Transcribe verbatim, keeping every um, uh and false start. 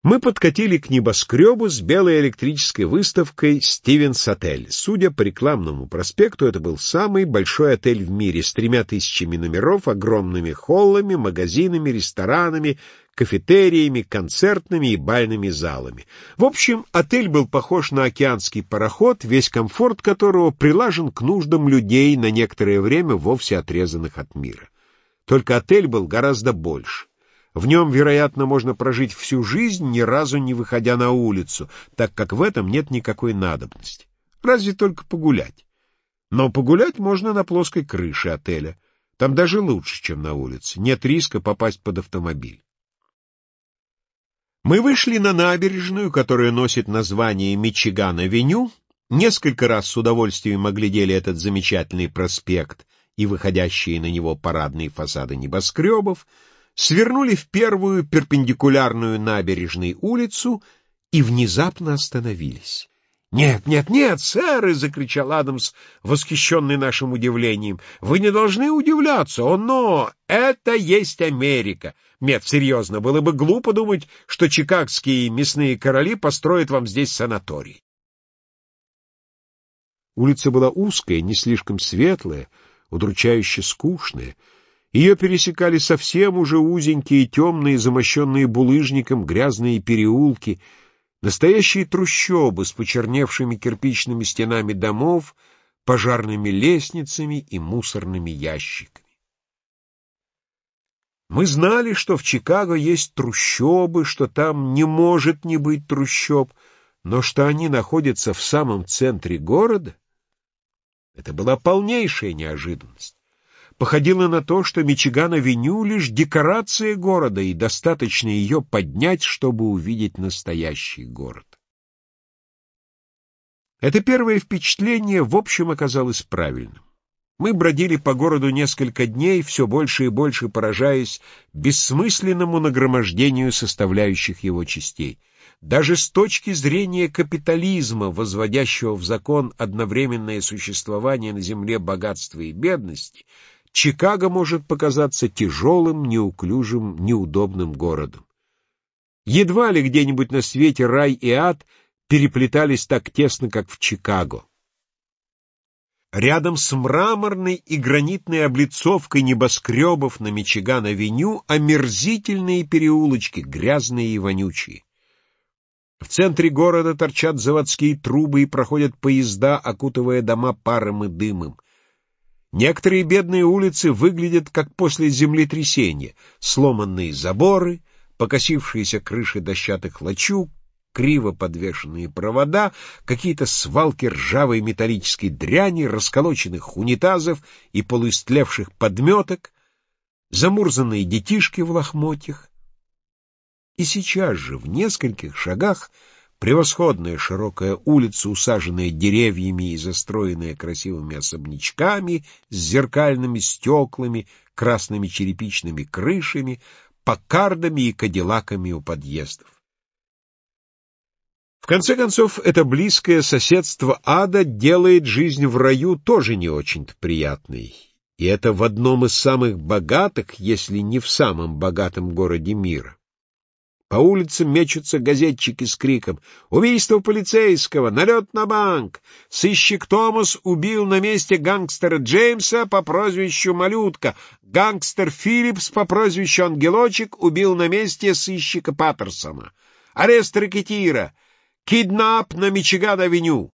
Мы подкатили к небоскребу с белой электрической выставкой «Стивенс Отель». Судя по рекламному проспекту, это был самый большой отель в мире с тремя тысячами номеров, огромными холлами, магазинами, ресторанами, кафетериями, концертными и бальными залами. В общем, отель был похож на океанский пароход, весь комфорт которого прилажен к нуждам людей, на некоторое время вовсе отрезанных от мира. Только отель был гораздо больше. В нем, вероятно, можно прожить всю жизнь, ни разу не выходя на улицу, так как в этом нет никакой надобности. Разве только погулять. Но погулять можно на плоской крыше отеля. Там даже лучше, чем на улице. Нет риска попасть под автомобиль. Мы вышли на набережную, которая носит название Мичиган-авеню, несколько раз с удовольствием оглядели этот замечательный проспект и выходящие на него парадные фасады небоскребов, свернули в первую перпендикулярную набережной улицу и внезапно остановились. «Нет, нет, нет, сэры!» — закричал Адамс, восхищенный нашим удивлением. «Вы не должны удивляться, оно! Это есть Америка! Нет, серьезно, было бы глупо думать, что чикагские мясные короли построят вам здесь санаторий». Улица была узкая, не слишком светлая, удручающе скучная. Ее пересекали совсем уже узенькие, темные, замощенные булыжником грязные переулки, настоящие трущобы с почерневшими кирпичными стенами домов, пожарными лестницами и мусорными ящиками. Мы знали, что в Чикаго есть трущобы, что там не может не быть трущоб, но что они находятся в самом центре города — это была полнейшая неожиданность. Походило на то, что Мичиган-авеню — лишь декорация города, и достаточно ее поднять, чтобы увидеть настоящий город. Это первое впечатление в общем оказалось правильным. Мы бродили по городу несколько дней, все больше и больше поражаясь бессмысленному нагромождению составляющих его частей. Даже с точки зрения капитализма, возводящего в закон одновременное существование на земле богатства и бедности, Чикаго может показаться тяжелым, неуклюжим, неудобным городом. Едва ли где-нибудь на свете рай и ад переплетались так тесно, как в Чикаго. Рядом с мраморной и гранитной облицовкой небоскребов на Мичиган-авеню омерзительные переулочки, грязные и вонючие. В центре города торчат заводские трубы и проходят поезда, окутывая дома паром и дымом. Некоторые бедные улицы выглядят как после землетрясения: сломанные заборы, покосившиеся крыши дощатых лачуг, криво подвешенные провода, какие-то свалки ржавой металлической дряни, расколоченных унитазов и полуистлевших подметок, замурзанные детишки в лохмотьях. И сейчас же, в нескольких шагах, превосходная широкая улица, усаженная деревьями и застроенная красивыми особнячками с зеркальными стеклами, красными черепичными крышами, паккардами и кадиллаками у подъездов. В конце концов, это близкое соседство ада делает жизнь в раю тоже не очень-то приятной. И это в одном из самых богатых, если не в самом богатом городе мира. По улицам мечутся газетчики с криком: «Убийство полицейского! Налет на банк! Сыщик Томас убил на месте гангстера Джеймса по прозвищу Малютка! Гангстер Филлипс по прозвищу Ангелочек убил на месте сыщика Паттерсона! Арест рэкетира! Киднап на Мичиган-авеню!»